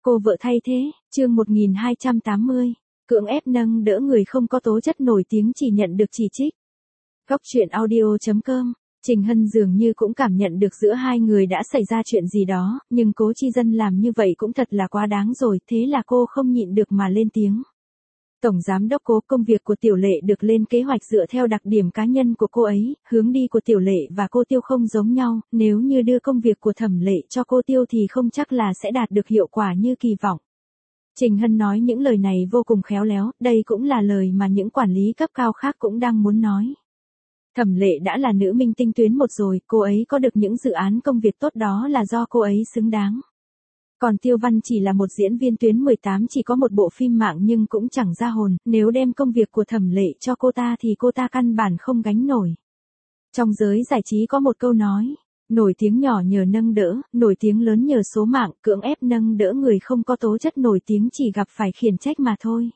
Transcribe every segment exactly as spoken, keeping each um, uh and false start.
Cô vợ thay thế, chương một nghìn hai trăm tám mươi. Cưỡng ép nâng đỡ người không có tố chất nổi tiếng chỉ nhận được chỉ trích. Góc truyện audio chấm com. Trình Hân dường như cũng cảm nhận được giữa hai người đã xảy ra chuyện gì đó, nhưng Cố Chi Dân làm như vậy cũng thật là quá đáng rồi, thế là cô không nhịn được mà lên tiếng. Tổng giám đốc Cố, công việc của Tiểu Lệ được lên kế hoạch dựa theo đặc điểm cá nhân của cô ấy, hướng đi của Tiểu Lệ và cô Tiêu không giống nhau, nếu như đưa công việc của Thẩm Lệ cho cô Tiêu thì không chắc là sẽ đạt được hiệu quả như kỳ vọng. Trình Hân nói những lời này vô cùng khéo léo, đây cũng là lời mà những quản lý cấp cao khác cũng đang muốn nói. Thẩm Lệ đã là nữ minh tinh tuyến một rồi, cô ấy có được những dự án công việc tốt đó là do cô ấy xứng đáng. Còn Tiêu Văn chỉ là một diễn viên tuyến mười tám chỉ có một bộ phim mạng nhưng cũng chẳng ra hồn, nếu đem công việc của Thẩm Lệ cho cô ta thì cô ta căn bản không gánh nổi. Trong giới giải trí có một câu nói, nổi tiếng nhỏ nhờ nâng đỡ, nổi tiếng lớn nhờ số mạng, cưỡng ép nâng đỡ người không có tố chất nổi tiếng chỉ gặp phải khiển trách mà thôi.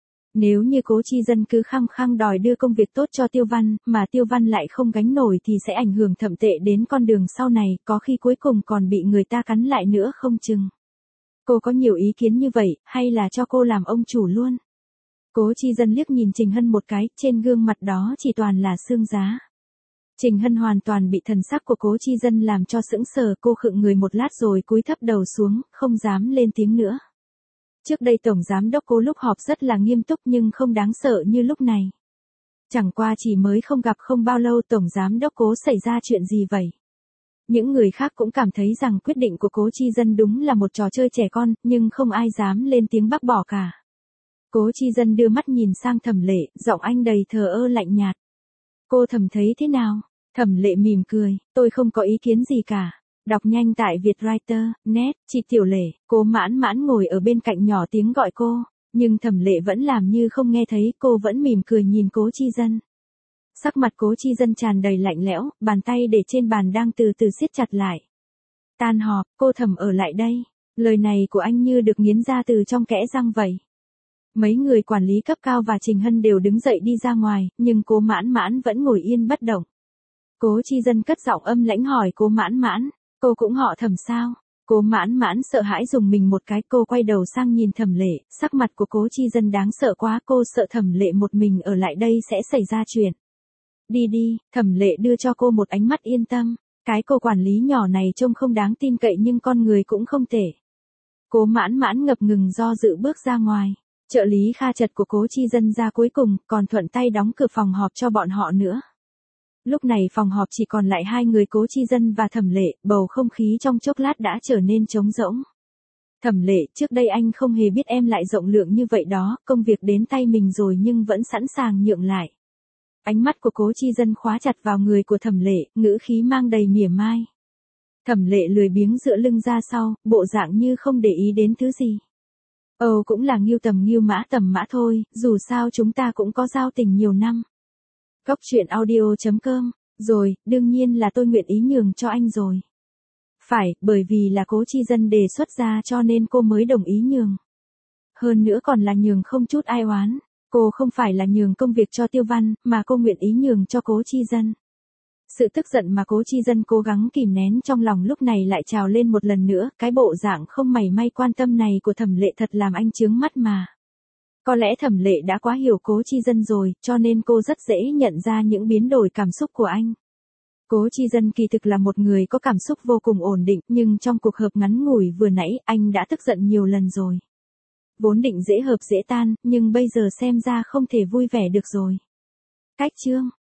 Nếu như Cố Chi Dân cứ khăng khăng đòi đưa công việc tốt cho Tiêu Văn, mà Tiêu Văn lại không gánh nổi thì sẽ ảnh hưởng thậm tệ đến con đường sau này, có khi cuối cùng còn bị người ta cắn lại nữa không chừng. Cô có nhiều ý kiến như vậy, hay là cho cô làm ông chủ luôn? Cố Chi Dân liếc nhìn Trình Hân một cái, trên gương mặt đó chỉ toàn là xương giá. Trình Hân hoàn toàn bị thần sắc của Cố Chi Dân làm cho sững sờ, cô khựng người một lát rồi cúi thấp đầu xuống, không dám lên tiếng nữa. Trước đây Tổng Giám đốc Cố lúc họp rất là nghiêm túc nhưng không đáng sợ như lúc này. Chẳng qua chỉ mới không gặp không bao lâu Tổng Giám đốc Cố xảy ra chuyện gì vậy? Những người khác cũng cảm thấy rằng quyết định của Cố Chi Dân đúng là một trò chơi trẻ con, nhưng không ai dám lên tiếng bác bỏ cả. Cố Chi Dân đưa mắt nhìn sang Thẩm Lệ, giọng anh đầy thờ ơ lạnh nhạt. Cô Thẩm thấy thế nào? Thẩm Lệ mỉm cười, tôi không có ý kiến gì cả. Đọc nhanh tại Vietwriter, net, chị Tiểu Lệ, Cố Mãn Mãn ngồi ở bên cạnh nhỏ tiếng gọi cô, nhưng Thẩm Lệ vẫn làm như không nghe thấy, cô vẫn mỉm cười nhìn Cố Chi Dân. Sắc mặt Cố Chi Dân tràn đầy lạnh lẽo, bàn tay để trên bàn đang từ từ siết chặt lại. Tan họp, cô Thẩm ở lại đây. Lời này của anh như được nghiến ra từ trong kẽ răng vậy. Mấy người quản lý cấp cao và Trình Hân đều đứng dậy đi ra ngoài, nhưng Cố Mãn Mãn vẫn ngồi yên bất động. Cố Chi Dân cất giọng âm lãnh hỏi Cố Mãn Mãn, cô cũng họ Thẩm sao? Cố Mãn Mãn sợ hãi dùng mình một cái, cô quay đầu sang nhìn Thẩm Lệ, sắc mặt của Cố Chi Dân đáng sợ quá, cô sợ Thẩm Lệ một mình ở lại đây sẽ xảy ra chuyện. Đi đi, Thẩm Lệ đưa cho cô một ánh mắt yên tâm, cái cô quản lý nhỏ này trông không đáng tin cậy nhưng con người cũng không tệ. Cố Mãn Mãn ngập ngừng do dự bước ra ngoài, trợ lý Kha Chật của Cố Chi Dân ra cuối cùng, còn thuận tay đóng cửa phòng họp cho bọn họ nữa. Lúc này phòng họp chỉ còn lại hai người Cố Chi Dân và Thẩm Lệ, bầu không khí trong chốc lát đã trở nên trống rỗng. Thẩm Lệ, trước đây anh không hề biết em lại rộng lượng như vậy đó, công việc đến tay mình rồi nhưng vẫn sẵn sàng nhượng lại. Ánh mắt của Cố Chi Dân khóa chặt vào người của Thẩm Lệ, ngữ khí mang đầy mỉa mai. Thẩm Lệ lười biếng dựa lưng ra sau, bộ dạng như không để ý đến thứ gì. Ồ cũng là nghiêu tầm nghiêu mã tầm mã thôi, dù sao chúng ta cũng có giao tình nhiều năm. Góc truyện audio chấm com, rồi, đương nhiên là tôi nguyện ý nhường cho anh rồi. Phải, bởi vì là Cố Chi Dân đề xuất ra cho nên cô mới đồng ý nhường. Hơn nữa còn là nhường không chút ai oán. Cô không phải là nhường công việc cho Tiêu Văn, mà cô nguyện ý nhường cho Cố Chi Dân. Sự tức giận mà Cố Chi Dân cố gắng kìm nén trong lòng lúc này lại trào lên một lần nữa, cái bộ dạng không mảy may quan tâm này của Thẩm Lệ thật làm anh chướng mắt mà. Có lẽ Thẩm Lệ đã quá hiểu Cố Chi Dân rồi, cho nên cô rất dễ nhận ra những biến đổi cảm xúc của anh. Cố Chi Dân kỳ thực là một người có cảm xúc vô cùng ổn định, nhưng trong cuộc họp ngắn ngủi vừa nãy, anh đã tức giận nhiều lần rồi. Vốn định dễ hợp dễ tan, nhưng bây giờ xem ra không thể vui vẻ được rồi. Cách chương